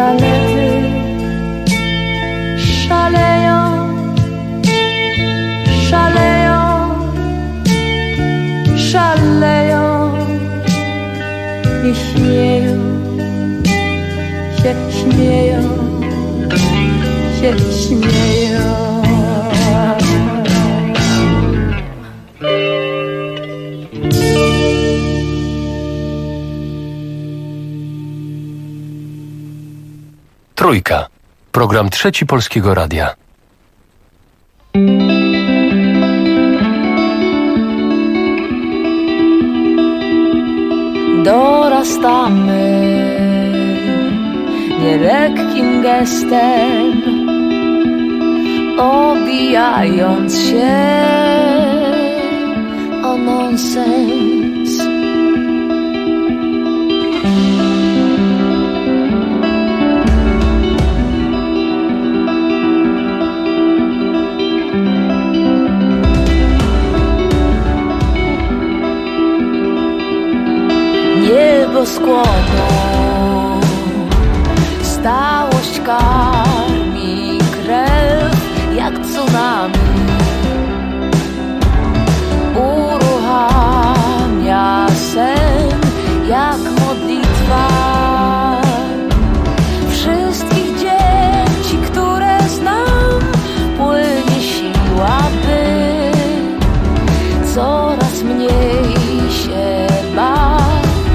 zalety szaleją, szaleją, szaleją i śmieją się, śmieją się, śmieją. Trójka. Program Trzeci Polskiego Radia. Dorastamy nielekkim gestem, obijając się o nonsens. Niebo skłonu stałość karmi krew jak tsunami, uruchamia sen jak modlitwa wszystkich dzieci, które znam. Płynie siła, by coraz mniej się bać.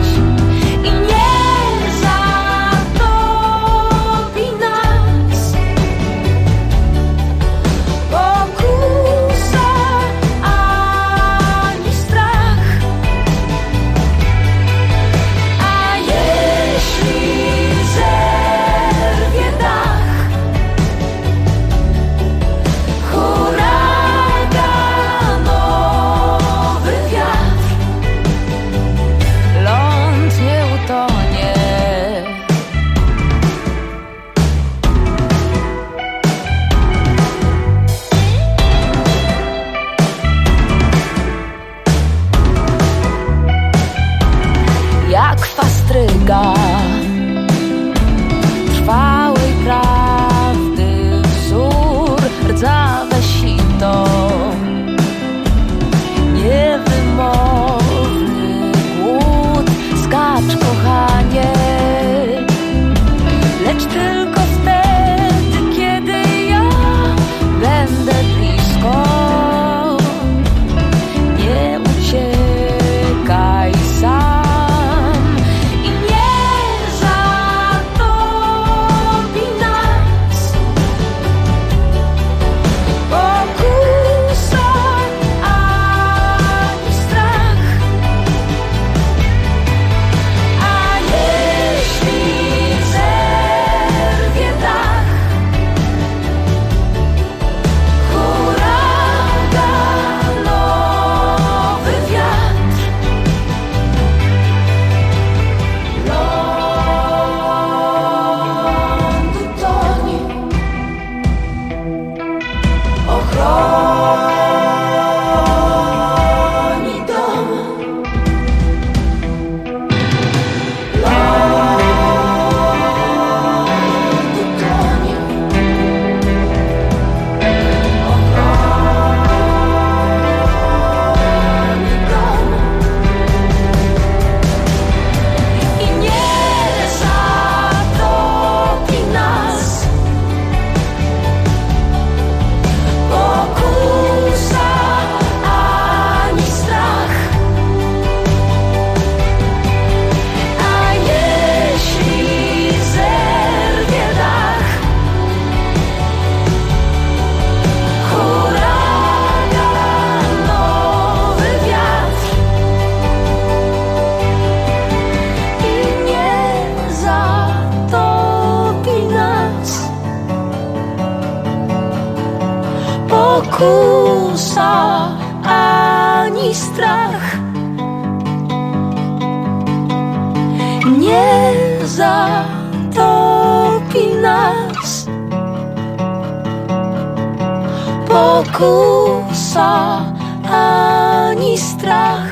Trwałej prawdy wzór, rdzawe sito, niewymowny głód. Skacz, kochanie, lecz tylko wtedy, kiedy ja będę blisko. Nie uciekaj sam. Pokusa ani strach nie zatopi nas. Pokusa ani strach.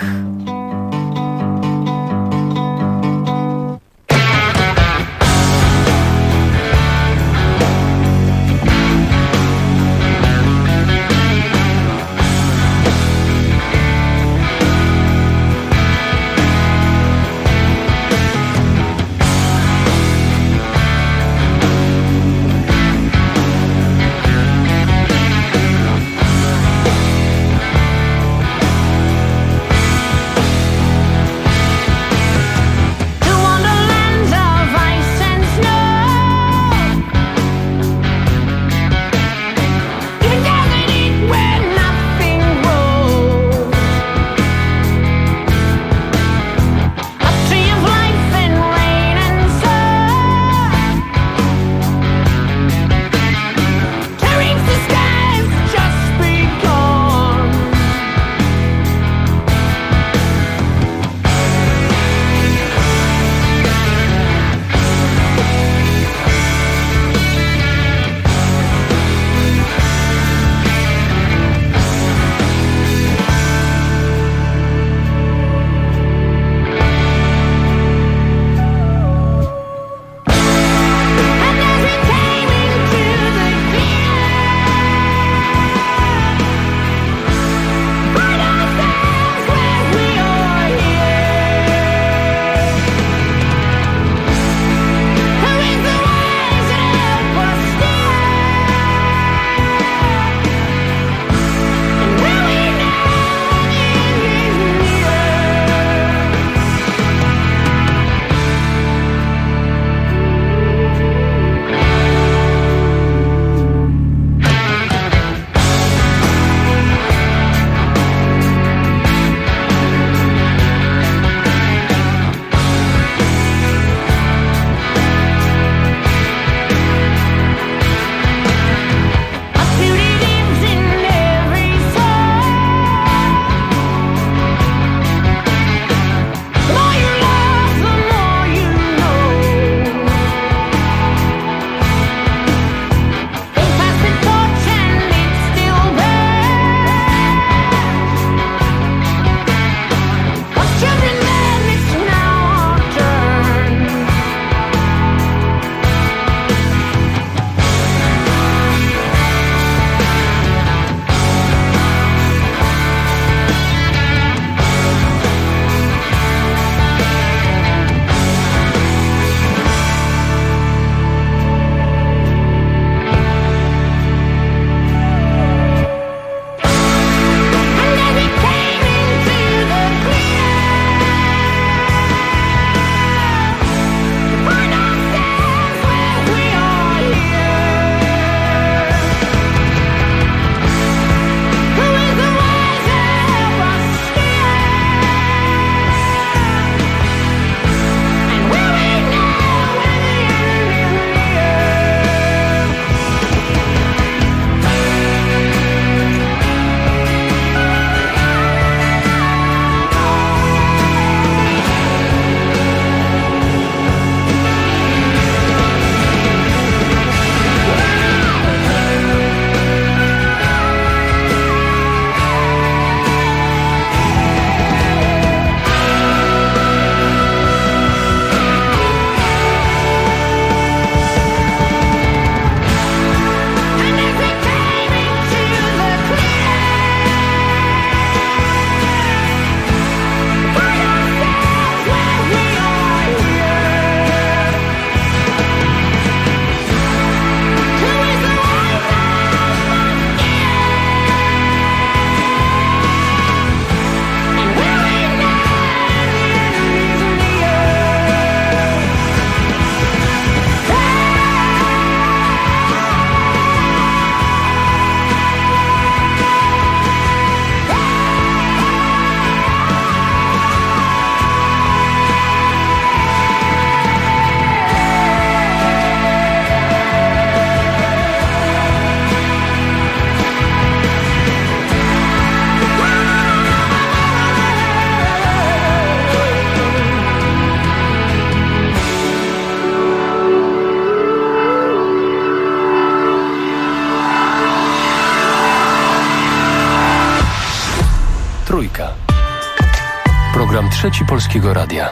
Program Trzeci Polskiego Radia.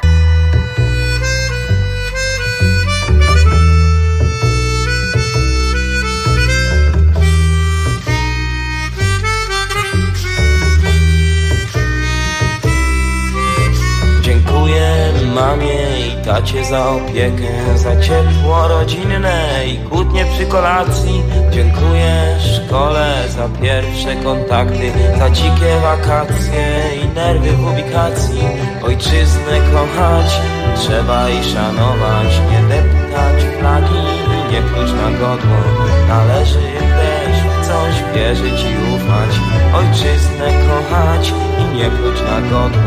Dziękuję mamie i tacie za opiekę, za ciepło rodzinne i kłótnie przy kolacji. Dziękuję szkole za pierwsze kontakty, za dzikie wakacje i nerwy w ubikacji. Ojczyznę kochać trzeba i szanować, nie deptać flagi i nie pluć na godło. Należy też w coś wierzyć i ufać, ojczyznę kochać i nie pluć na godło.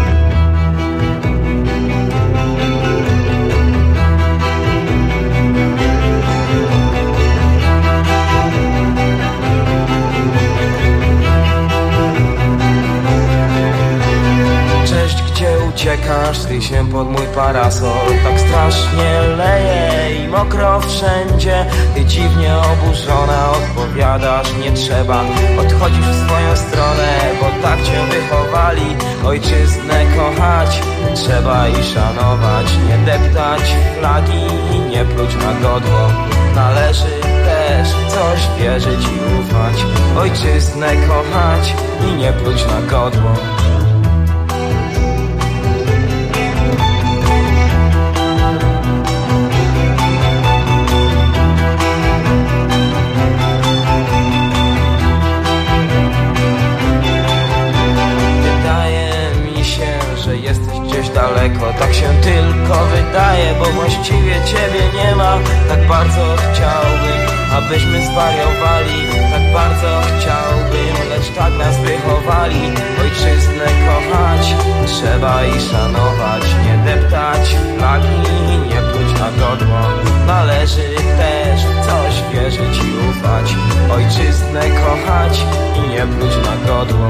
Uciekasz, skryj się pod mój parasol. Tak strasznie leje i mokro wszędzie. Ty dziwnie oburzona odpowiadasz, nie trzeba. Odchodzisz w swoją stronę, bo tak cię wychowali. Ojczyznę kochać trzeba i szanować, nie deptać flagi i nie pluć na godło. Należy też w coś wierzyć i ufać, ojczyznę kochać i nie pluć na godło. Daleko, tak się tylko wydaje, bo właściwie ciebie nie ma. Tak bardzo chciałbym, abyśmy zwariowali. Tak bardzo chciałbym, lecz tak nas wychowali. Ojczyznę kochać trzeba i szanować, nie deptać flagi i nie pluć na godło. Należy też w coś wierzyć i ufać, ojczyznę kochać i nie pluć na godło.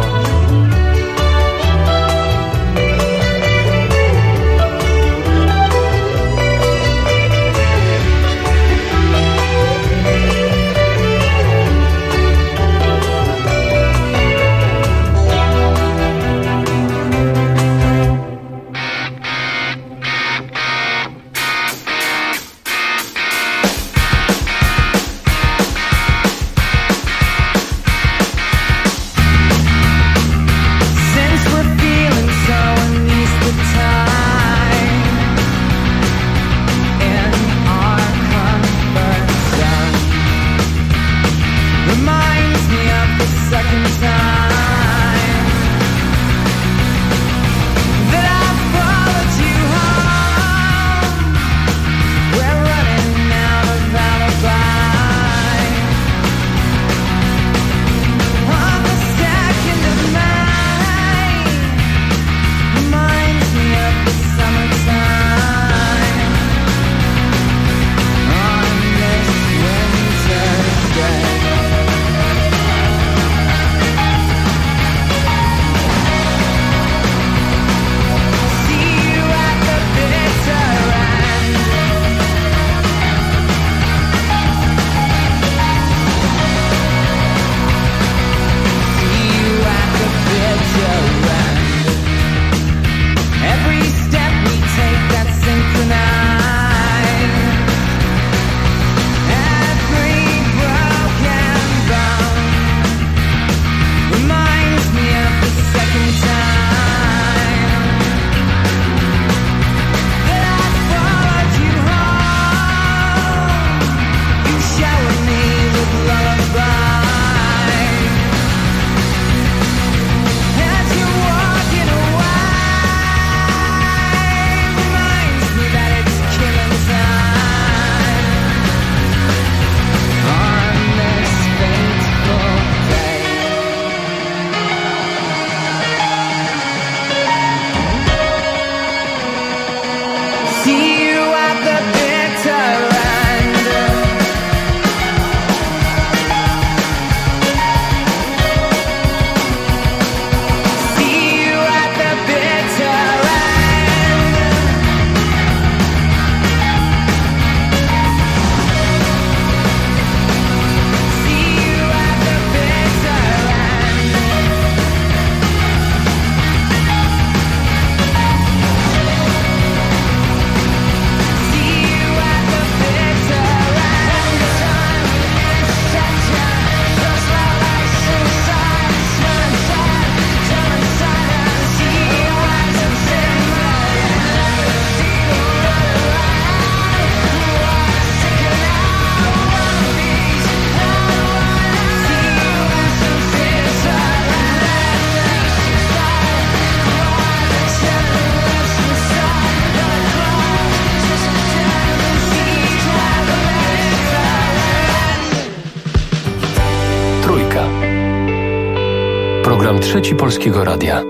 Trzeci Polskiego Radia.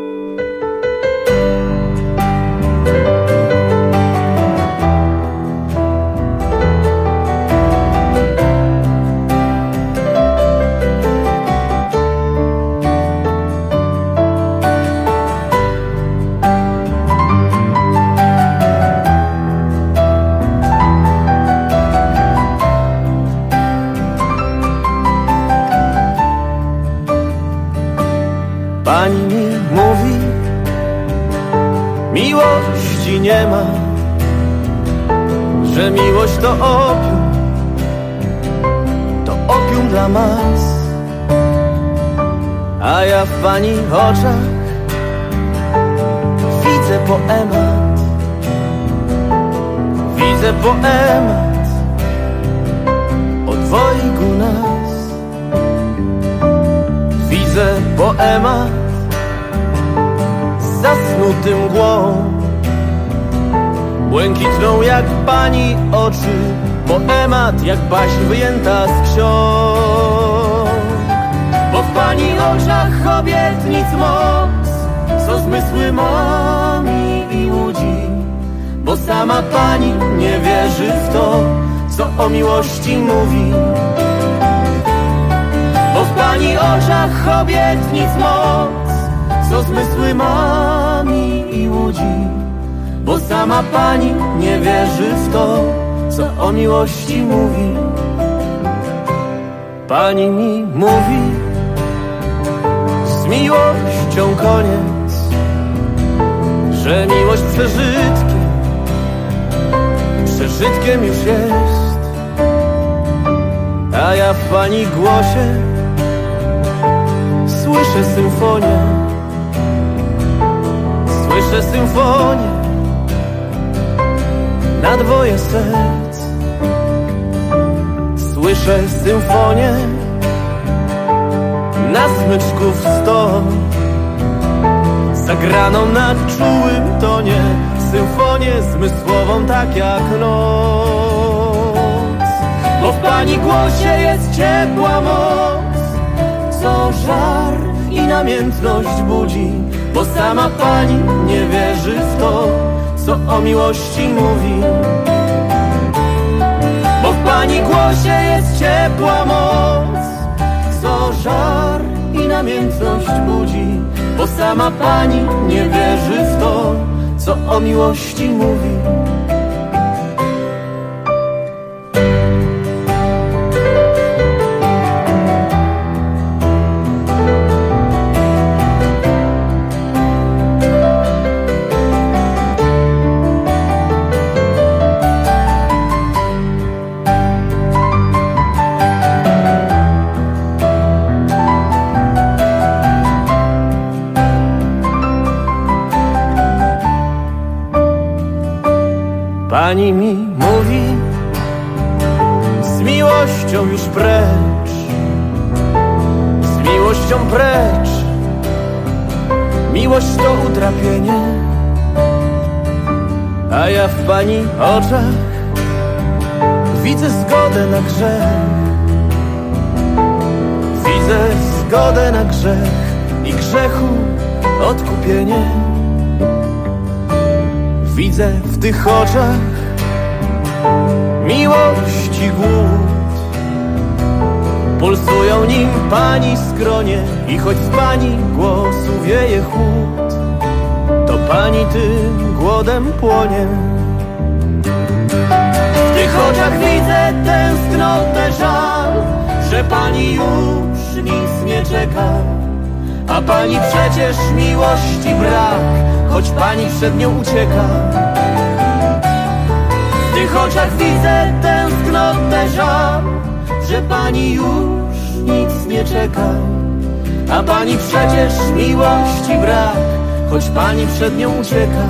Pani mi mówi, miłości nie ma, że miłość to opium dla mas. A ja w pani oczach widzę poemat o dwojgu nas. Widzę poemat zasnuty mgłą, błękitną jak pani oczy, poemat jak baśń wyjęta z ksiąg. Bo w pani oczach obietnic moc, co zmysły mami i łudzi, bo sama pani nie wierzy w to, co o miłości mówi. Bo w pani oczach obietnic moc, co zmysły mami i łudzi, bo sama pani nie wierzy w to, co o miłości mówi. Pani mi mówi, z miłością koniec, że miłość przeżytkiem już jest. A ja w pani głosie słyszę symfonię na dwoje serc. Słyszę symfonię na smyczków 100, zagraną na czułym tonie, symfonię zmysłową tak jak noc. Bo w pani głosie jest ciepła moc, co żar i namiętność budzi, bo sama pani nie wierzy w to, co o miłości mówi. Bo w pani głosie jest ciepła moc, co żar i namiętność budzi, bo sama pani nie wierzy w to, co o miłości mówi. Pani mi mówi, z miłością już precz, z miłością precz. Miłość to utrapienie, a ja w pani oczach widzę zgodę na grzech. Widzę zgodę na grzech i grzechu odkupienie. Widzę w tych oczach miłości głód, pulsują nim pani skronie i choć z pani głosu wieje chłód, to pani tym głodem płonie. W tych oczach widzę tęsknotę, żal, że pani już nic nie czeka, a pani przecież miłości brak, choć pani przed nią ucieka. W tych oczach widzę tęsknotę, żal, że pani już nic nie czeka, a pani przecież miłości brak, choć pani przed nią ucieka.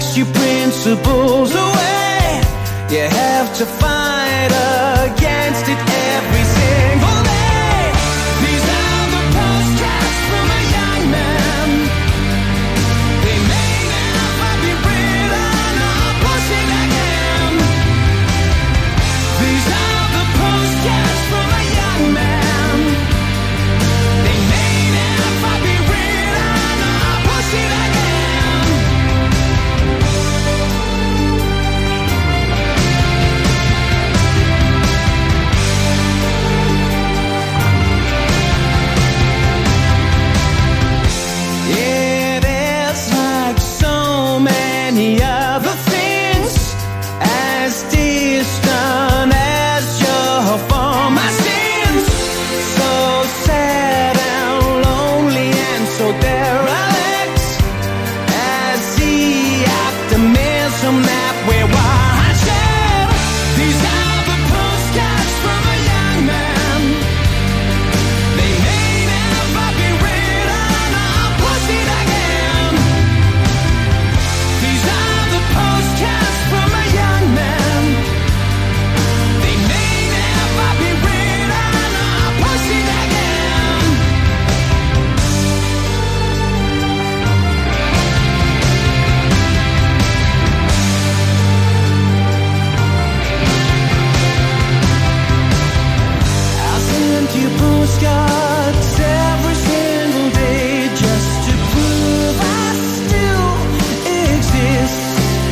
cast your principles away. You have to fight against it every single day. These are the postcards from a young man. They may never be written or posted again. These are the postcards from a young man. They may never be written or posted again. It is like so many other things, as distant as your former sins. So sad and lonely and so derelict as the optimism that we once shared. These are the postcards from a young man. They may never be written or posted again. These are the postcards from a young man. They may never be written or posted again. I send you postcards every single day just to prove I still exist.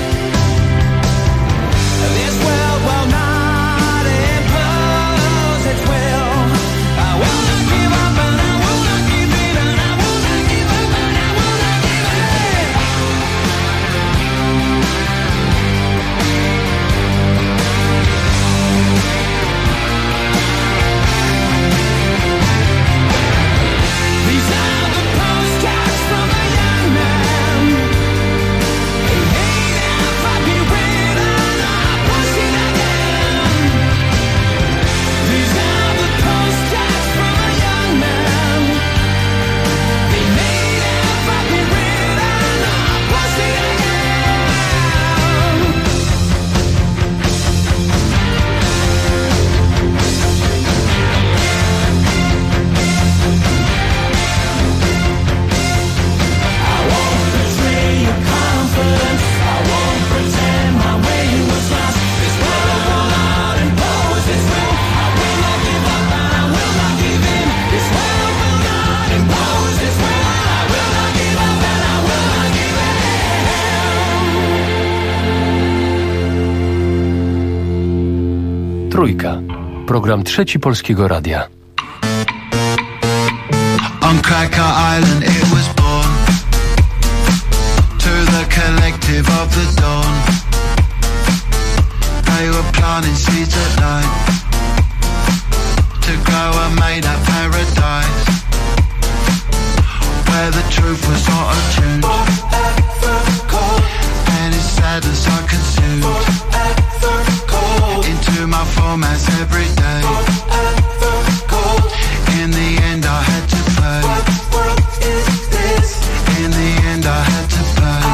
This world will not impose its will. I will not give up and I will not give in and I will not give up and I will not give in. These are the postcards from a young man. They may never be written or posted again. These are the postcards from a young man. They may never be written or posted again. I won't betray your confidence. I won't pretend my way was lost. This world will not impose its will. I will not give up and I will not give in. This world will not impose its will. I will not give up and I will not give in. Trójka. Program Trzeci Polskiego Radia. On Cracker Island it was born, to the collective of the dawn. They were planting seeds at night, to grow a made-up paradise, where the truth was not attuned, and its sadness I consumed into my formats every day. In the end I had to pay. In the end I had to pay.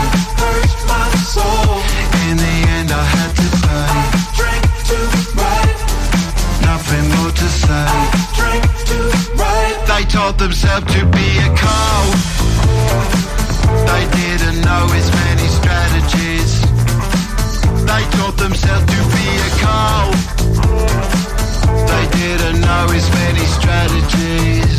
In the end I had to pay. Nothing more to say. They taught themselves to be a cold. They didn't know as many strategies. They taught themselves to be a cold. They didn't know as many strategies.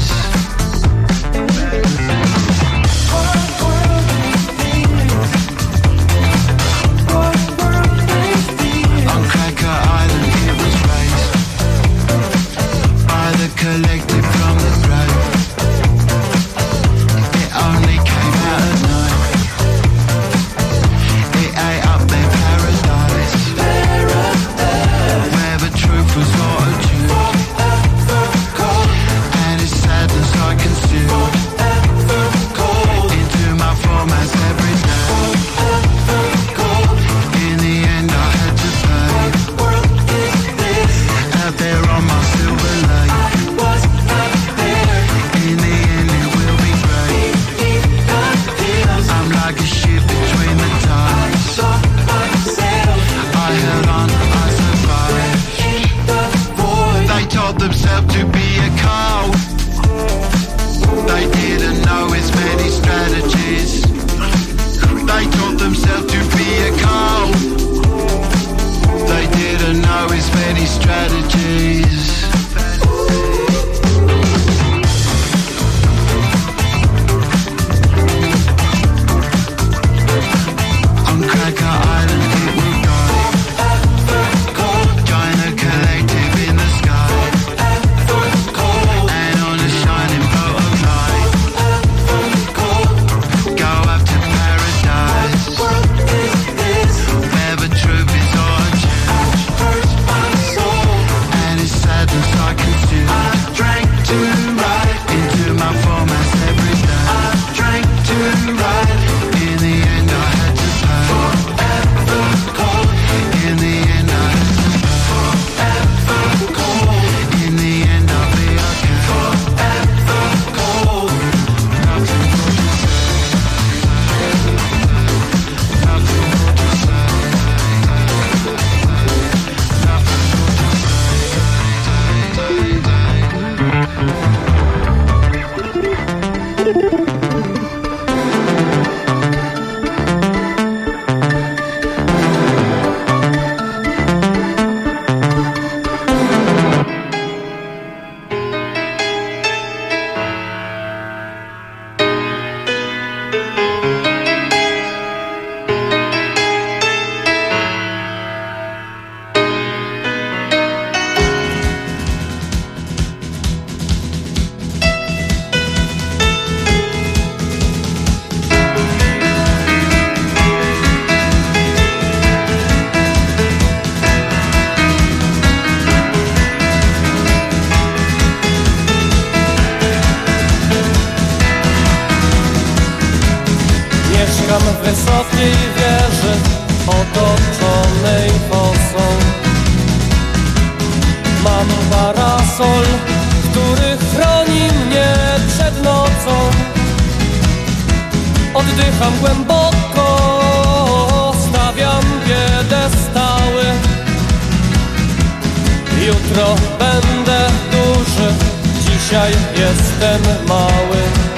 On Cracker Island it was raised by the collective from the grave. wieży otoczonej fosą. Mam parasol, który chroni mnie przed nocą. Oddycham głęboko, stawiam piedestały. Jutro będę duży, dzisiaj jestem mały.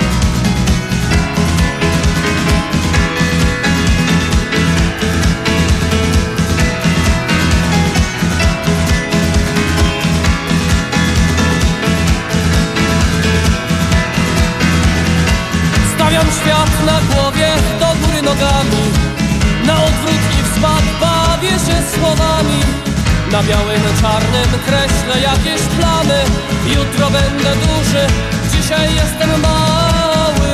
Stawiam świat na głowie, do góry nogami. Na odwrót i w spad bawię się słowami. Na białym, czarnym kreślę jakieś plany. Jutro będę duży, dzisiaj jestem mały.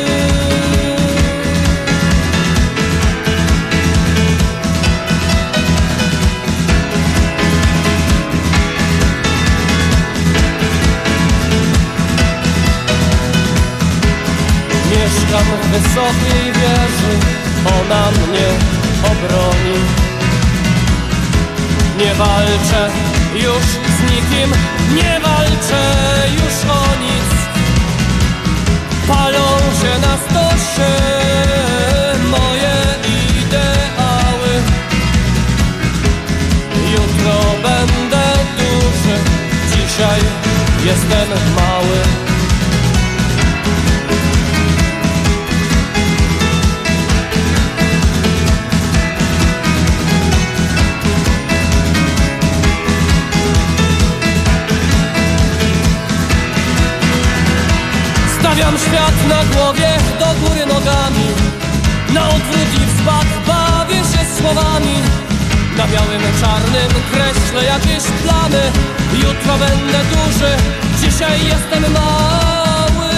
Mieszkam w wysokiej wieży, ona mnie obroni. Nie walczę już z nikim, nie walczę już o nic. Palą się na stosie moje ideały. Jutro będę duży, dzisiaj jestem mały. Stawiam świat na głowie, do góry nogami. Na odwrót i w spad bawię się słowami. Na białym, czarnym kreślę jakieś plany. Jutro będę duży, dzisiaj jestem mały.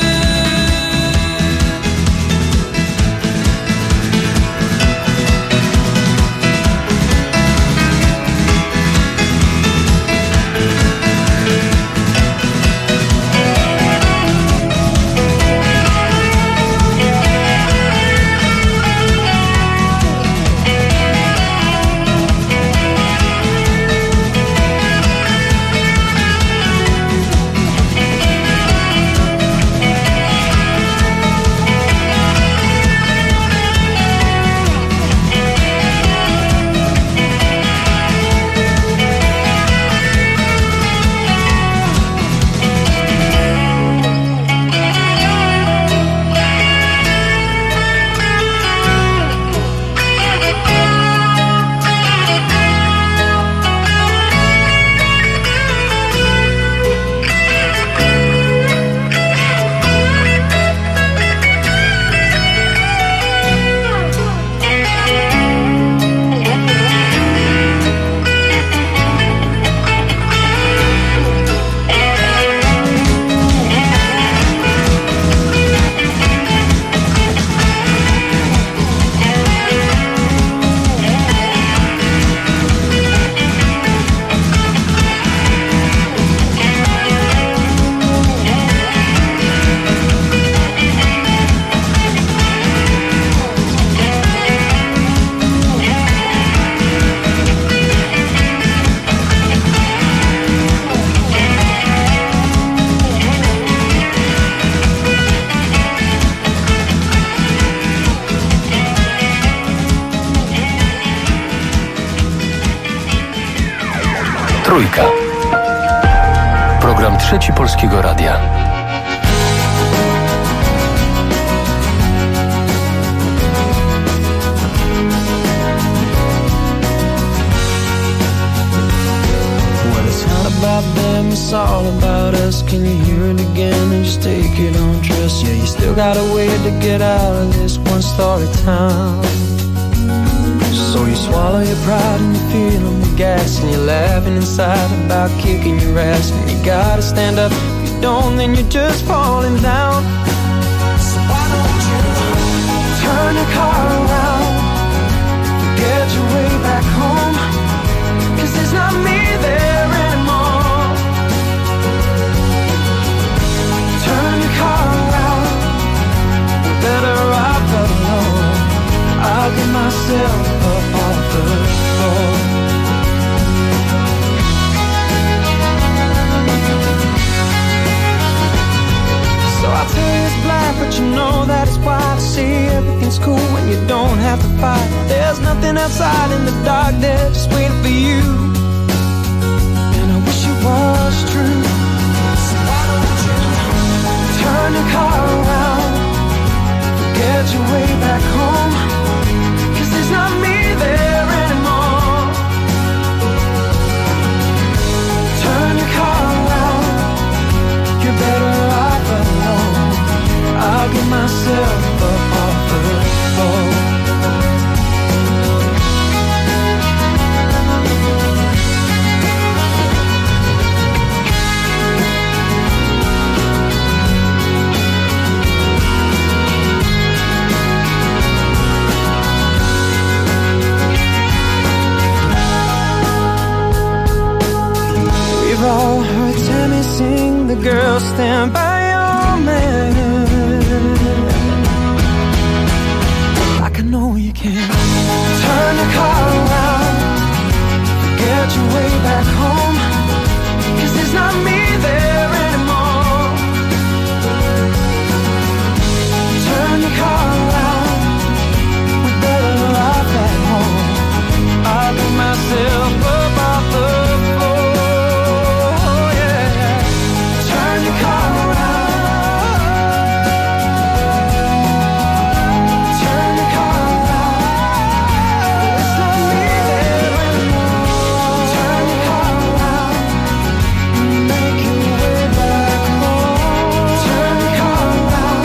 Trójka. Program Trzeci Polskiego Radia. About them, it's all about us. Can you hear it again and just take it on trust? Yeah, you still got a way to get out of this one-story town. So you swallow your pride and you feel the gas, and you're laughing inside about kicking your ass. And you gotta stand up, if you don't then you're just falling down. So why don't you turn your car around, get your way back home, 'cause there's not me there anymore. Turn your car around, we're better off alone. I can standing outside in the darkness, waiting for you. And I wish it was true. So why don't you turn your car around, get your way back home, 'cause there's not me there anymore. Turn your car around, you're better off alone. I'll get myself up off the floor. We've all heard Tammy sing, the girls stand by your man. Like I know you can. Turn your car around, get your way back home, 'cause there's not me there anymore. Turn your car around, we're better off at home. I'll get myself up off the floor, yeah. Turn your car around, turn your car around, it's not me there anymore. Turn your car around, make your way back home. Turn your car around,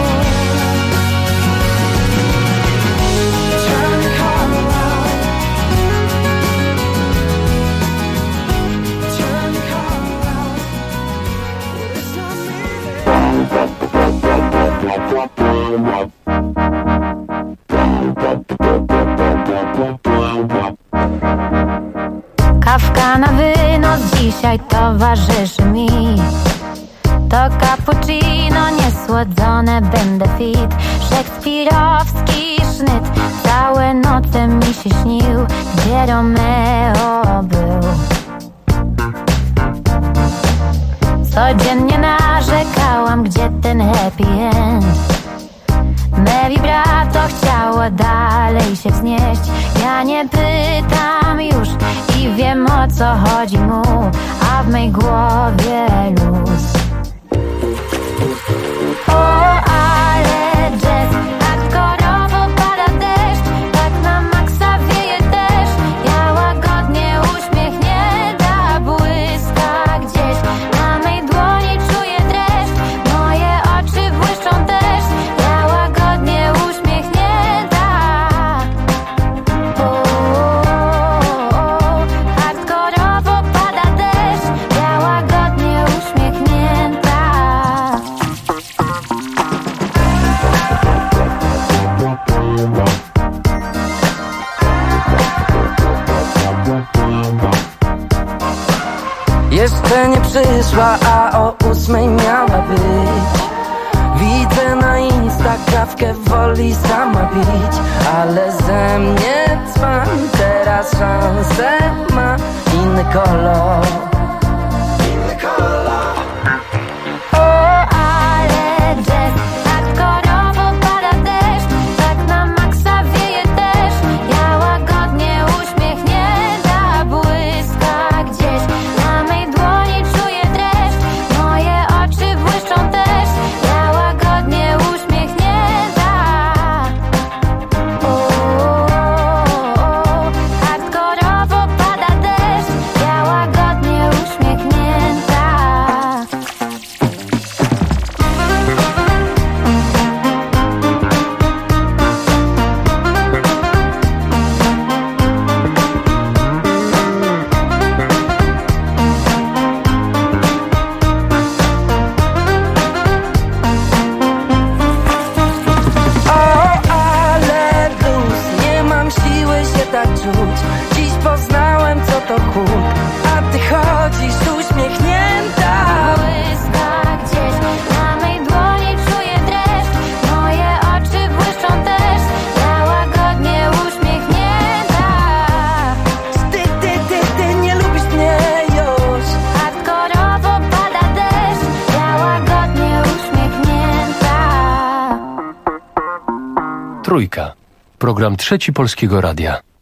turn your car around, turn your car around, it's not me Kawka na wynos dzisiaj towarzyszy mi. To cappuccino niesłodzone, będę fit. Szekspirowski sznyt, całe noce mi się śnił, gdzie Romeo był. Codziennie narzekałam, gdzie ten happy end. Me vibrato chciało dalej się wznieść. Ja nie pytam już i wiem, o co chodzi mu, a w mej głowie luz. O, ale jazz, hardkorowo pada deszcz, tak na maksa wieje deszcz. Ja łagodnie uśmiechnięta, błyska gdzieś na mej dłoni, czuję dreszcz. Moje oczy błyszczą też, ja łagodnie uśmiechnięta. O, hardkorowo pada deszcz, ja łagodnie uśmiechnięta. Jeszcze nie przyszła, a o 8 miała być. Widzę na Insta kawkę woli sama pić, ale ze mnie cwan, teraz szansę ma inny kolor. O, ale jazz, hardkorowo pada deszcz, tak na maksa wieje deszcz. Ja łagodnie uśmiechnięta, błyska gdzieś na mej dłoni, czuję dreszcz. Moje oczy błyszczą też, ja łagodnie uśmiechnięta. O, hardkorowo pada deszcz, ja łagodnie uśmiechnięta. O, ale luz, nie mam siły się tak czuć. Dziś poznałem, co to chłód, a ty chodzisz uśmiechnięta. Błyska gdzieś na mej dłoni, czuję dreszcz. Moje oczy błyszczą też, ja łagodnie uśmiechnięta. Ty nie lubisz mnie już. Hardkorowo pada deszcz, ja łagodnie uśmiechnięta. Trójka. Program Trzeci Polskiego Radia.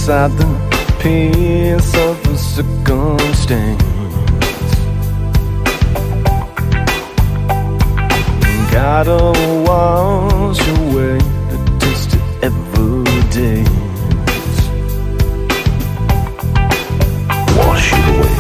inside the peace of a circumstance. Gotta wash away the twisted evidence. Wash it away.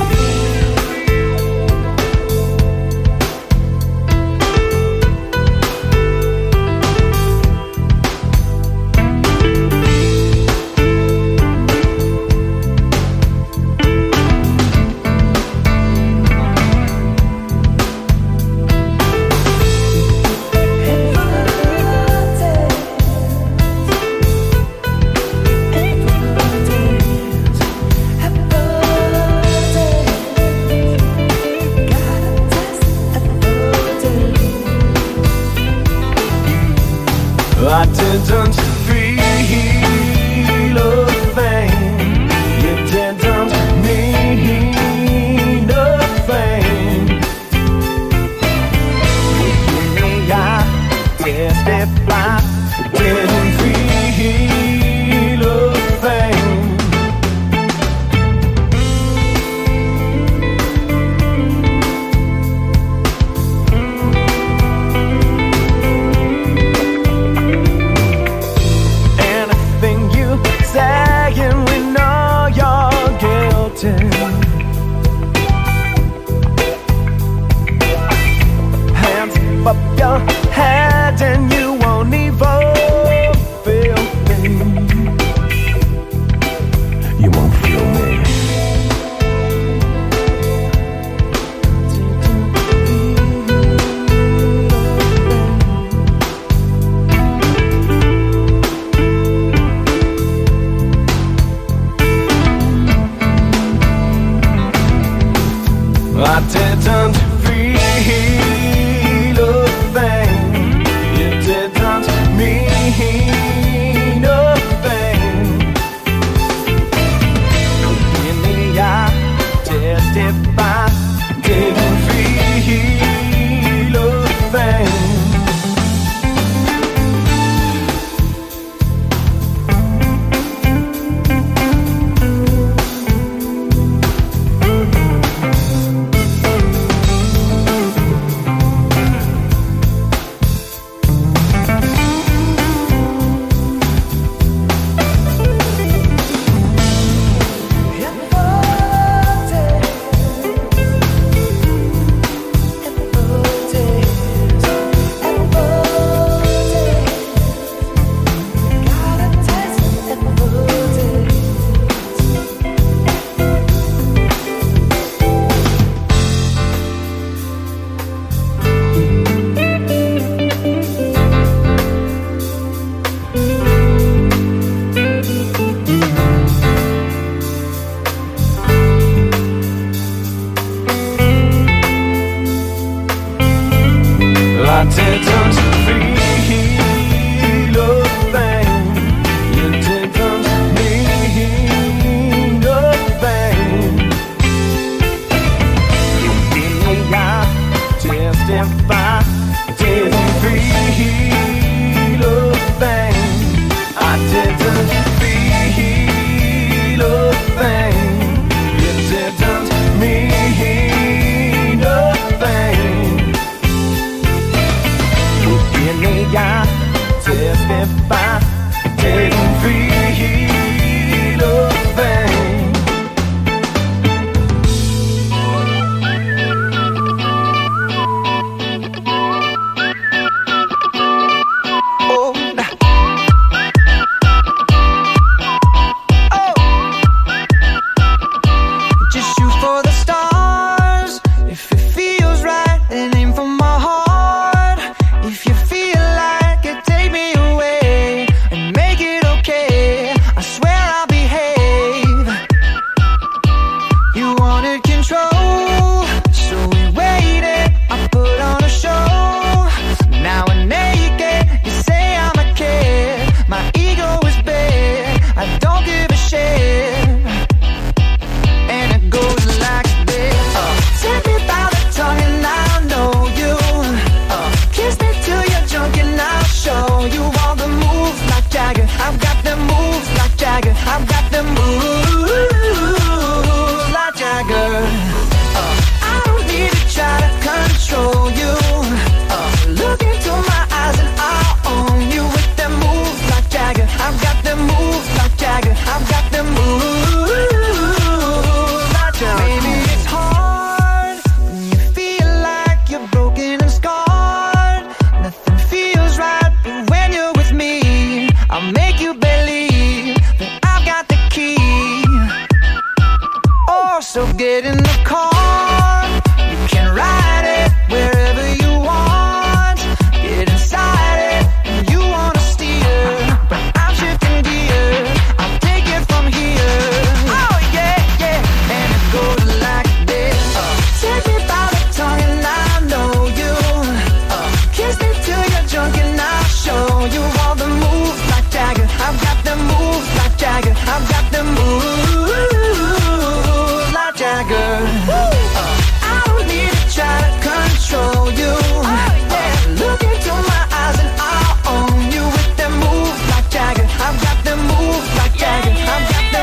get in the car, you can ride it wherever you want. Get inside it, and you wanna steer, but I'm shifting gears. I'll take it from here. Oh yeah, yeah, and it goes like this. Take me by the tongue and I know you. Kiss me till you're drunk and I'll show you all the moves like Jagger. I've got the moves like Jagger. I've got the moves like Jagger. I don't need to try to control you. Look into my eyes and I'll own you with them moves like Jagger. I've got the moves like Jagger. I've got the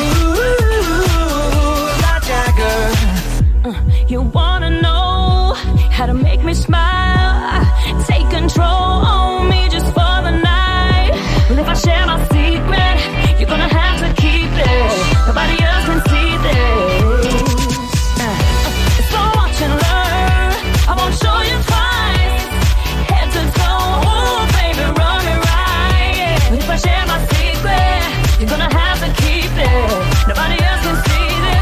moves like Jagger. You wanna know how to make me smile? Take control on me just for the night. Well, if I share my secret, you're gonna have to keep it. Nobody else can see this. So watch and learn. I won't show you twice. Head to toe, oh baby, run it right. But if I share my secret, you're gonna have to keep it. Nobody else can see this.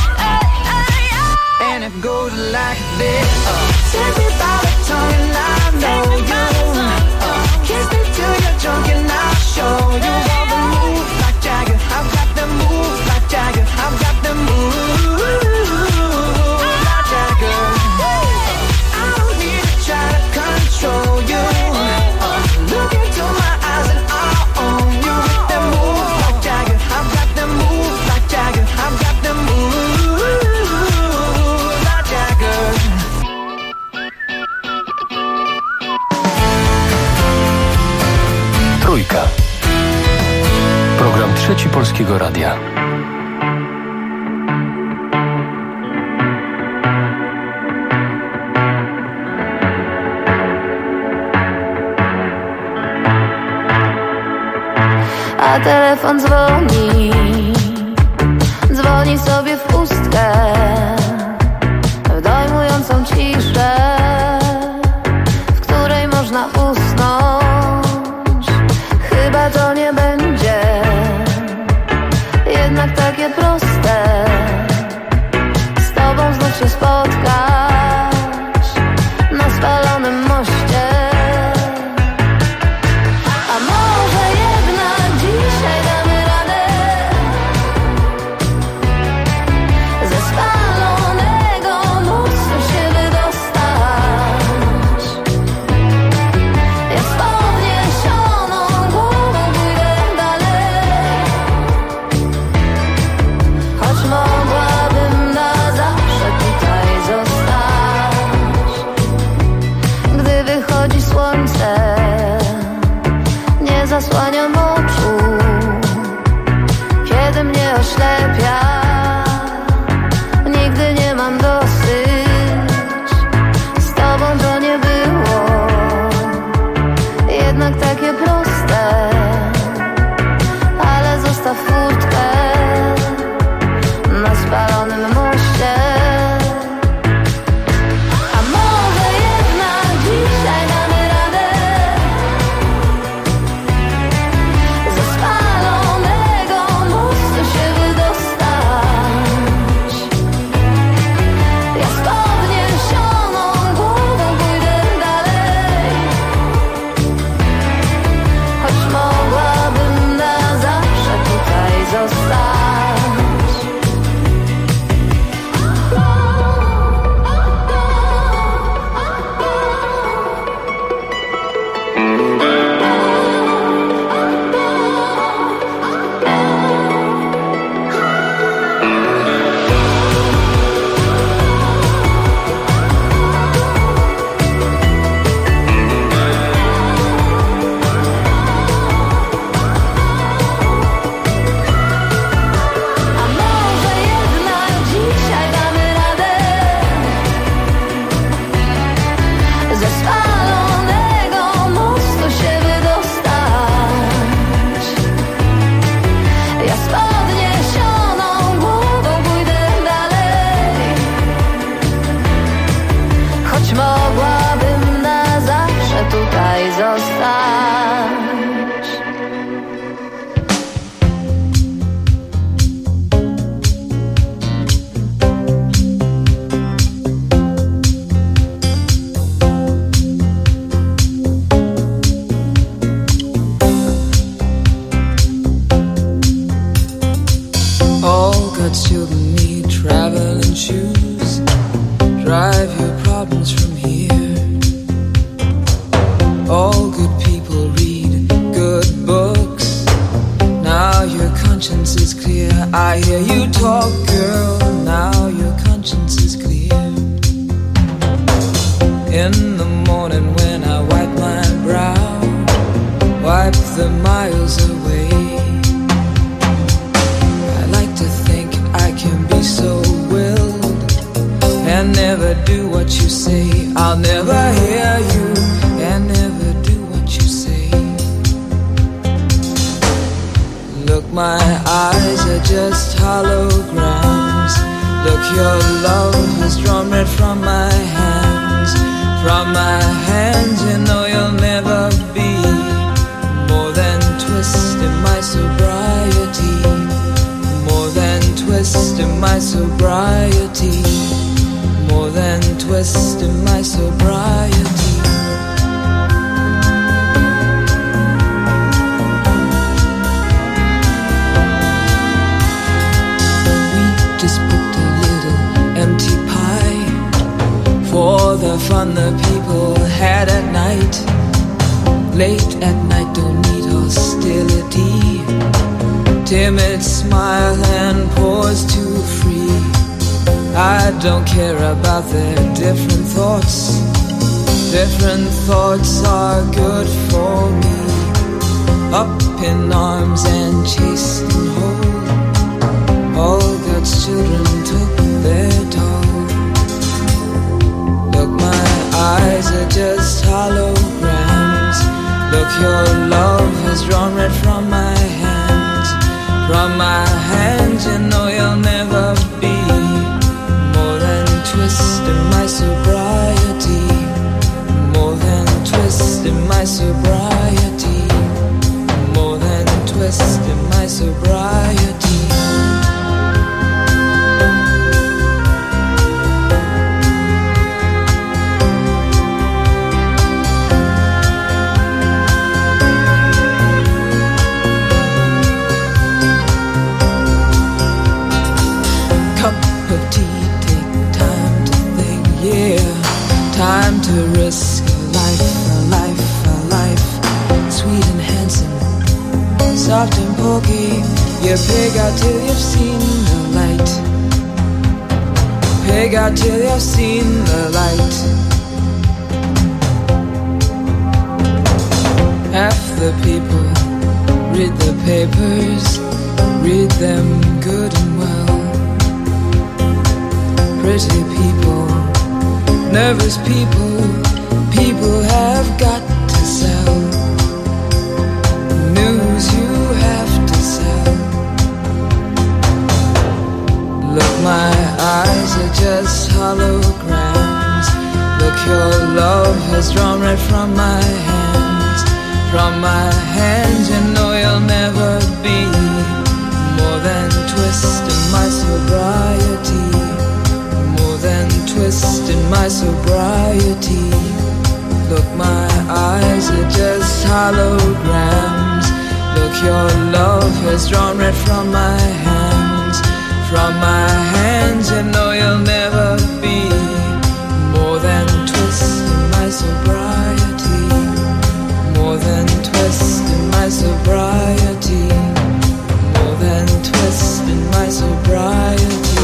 And it goes like this. Take me by the tongue and I know you. Kiss me till you're drunk and I'll show you all the moves like Jagger. I've got the moves like Jagger. I've got the moves like Jagger. I don't need to try to control you. Look into my eyes and I'll own you with the moves like Jagger. I've got the moves like Jagger. I've got the moves like Jagger. Trójka. Program Trzeci Polskiego Radia. A telefon dzwoni, dzwoni sobie w pustkę, w dojmującą ciszę, w której można usnąć. Chyba to nie będzie jednak takie proste, z tobą znów się spotkać na spalonym moście. A może jednak dzisiaj damy radę wouldn't need traveling shoes. Drive your problems from here. All good people read good books. Now your conscience is clear. I hear you talk, girl. Now your conscience is clear. In the morning when I wipe my brow, wipe the miles away. I like to think I can be so willed and never do what you say. I'll never hear you and never do what you say. Look, my eyes are just holograms. Look, your love has drawn red from my hands. From my hands, you know you'll never be more than twist in my sobriety. More than twist in my sobriety. More than twist in my sobriety. We just booked a little empty pie for the fun the people had at night. Late at night, don't need hostility. Timid smile and pause too free. I don't care about their different thoughts. Different thoughts are good for me. Up in arms and chased and whole. All God's children took their toll. Look, my eyes are just holograms. Look, your love has drawn red from my hands. From my hands, you know you'll never be more than twist in my sobriety. More than twist in my sobriety. More than twist in my sobriety. Time to risk a life, a life, a life. Sweet and handsome, soft and pokey. You pig out till you've seen the light. Pig out till you've seen the light. Half the people read the papers, read them good and well. Pretty people, nervous people, people have got to sell. News you have to sell. Look, my eyes are just holograms. Look, your love has drawn red from my hands. From my hands, you know you'll never be more than twist in my sobriety. More than twist in my sobriety. Look, my eyes are just holograms. Look, your love has drawn red from my hands. From my hands, you know you'll never be more than twist in my sobriety. More than twist in my sobriety. More than twist in my sobriety.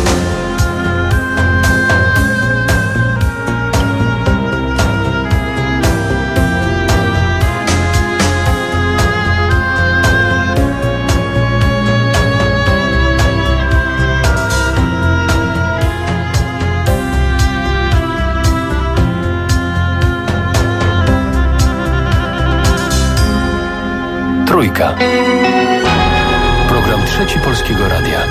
Trójka. Program Trzeci Polskiego Radia.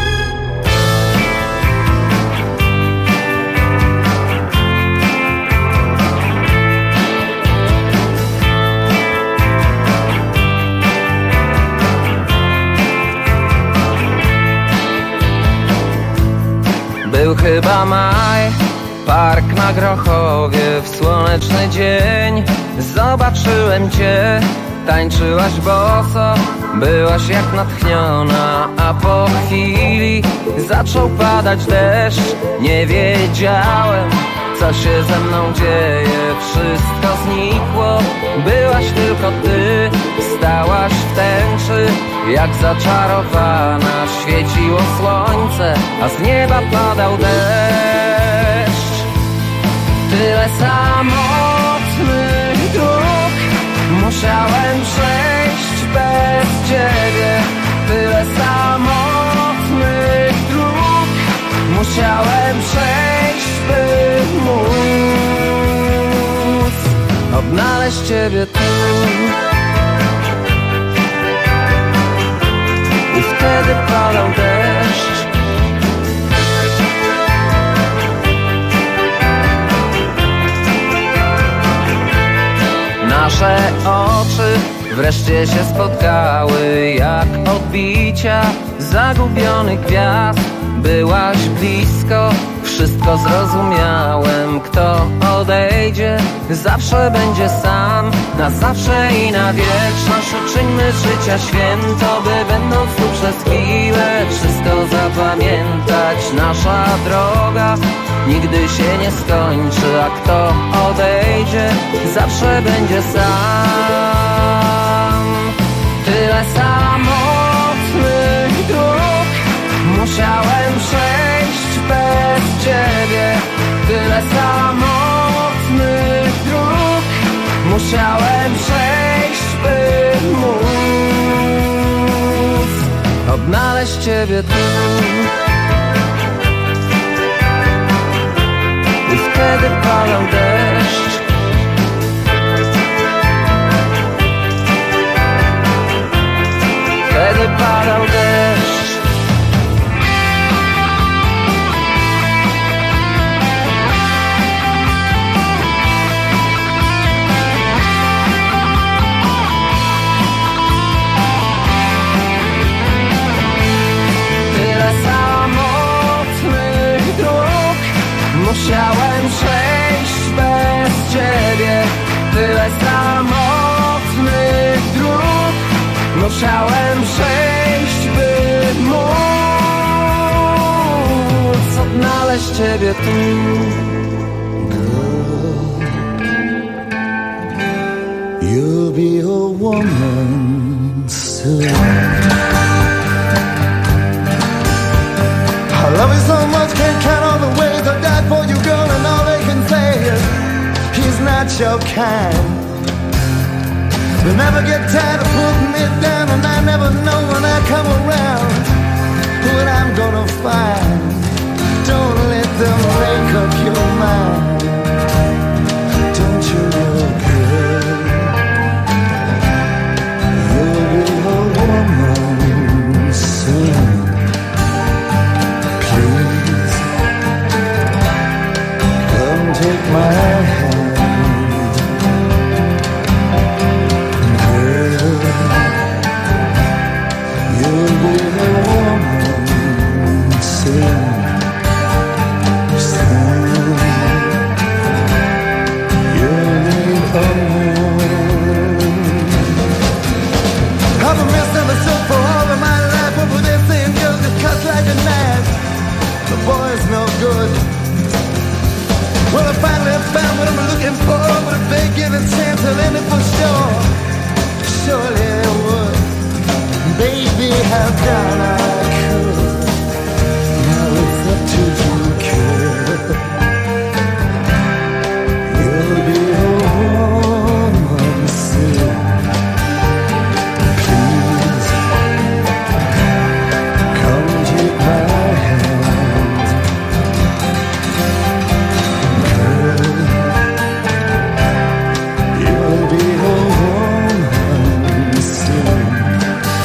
Był chyba maj, park na Grochowie w słoneczny dzień. Zobaczyłem cię tańczyłaś boso, byłaś jak natchniona, a po chwili zaczął padać deszcz. Nie wiedziałem, co się ze mną dzieje, wszystko znikło. Byłaś tylko ty, stałaś w tęczy, jak zaczarowana. Świeciło słońce, a z nieba padał deszcz. Tyle samotnych dróg musiałem przejść bez ciebie. Tyle samotnych dróg musiałem przejść, by móc odnaleźć ciebie tu. I wtedy padał deszcz. Nasze oczy wreszcie się spotkały, jak odbicia zagubionych gwiazd. Byłaś blisko, wszystko zrozumiałem. Kto odejdzie, zawsze będzie sam. Na zawsze i na wieczność uczyńmy z życia święto, by będąc tu przez chwilę wszystko zapamiętać. Nasza droga nigdy się nie skończy, a kto odejdzie, zawsze będzie sam. Tyle samotnych dróg musiałem przejść bez ciebie. Tyle samotnych dróg musiałem przejść, by móc odnaleźć ciebie tu. I wtedy padał deszcz. Wtedy padał deszcz. Tyle samotnych dróg musiałem przejść bez ciebie. Tyle samotnych dróg musiałem przejść, by móc odnaleźć ciebie tu. You'll be a woman soon. I love you so much, can't count all the ways I died for you, girl, and all they can say is he's not your kind. They never get tired of putting me down, and I never know when I come around what I'm gonna find. Don't let them make up your mind. Don't you know, girl, you'll be a woman soon. Please, come take my hand. You'll be a woman soon, soon. You'll be a woman. I've been misunderstood for all of my life. What were they saying? Girls just cut like a knife. The boy's no good. Well, I finally found what I'm looking for, but if they give a chance, I'll end it for sure. Surely it would. Baby, how can I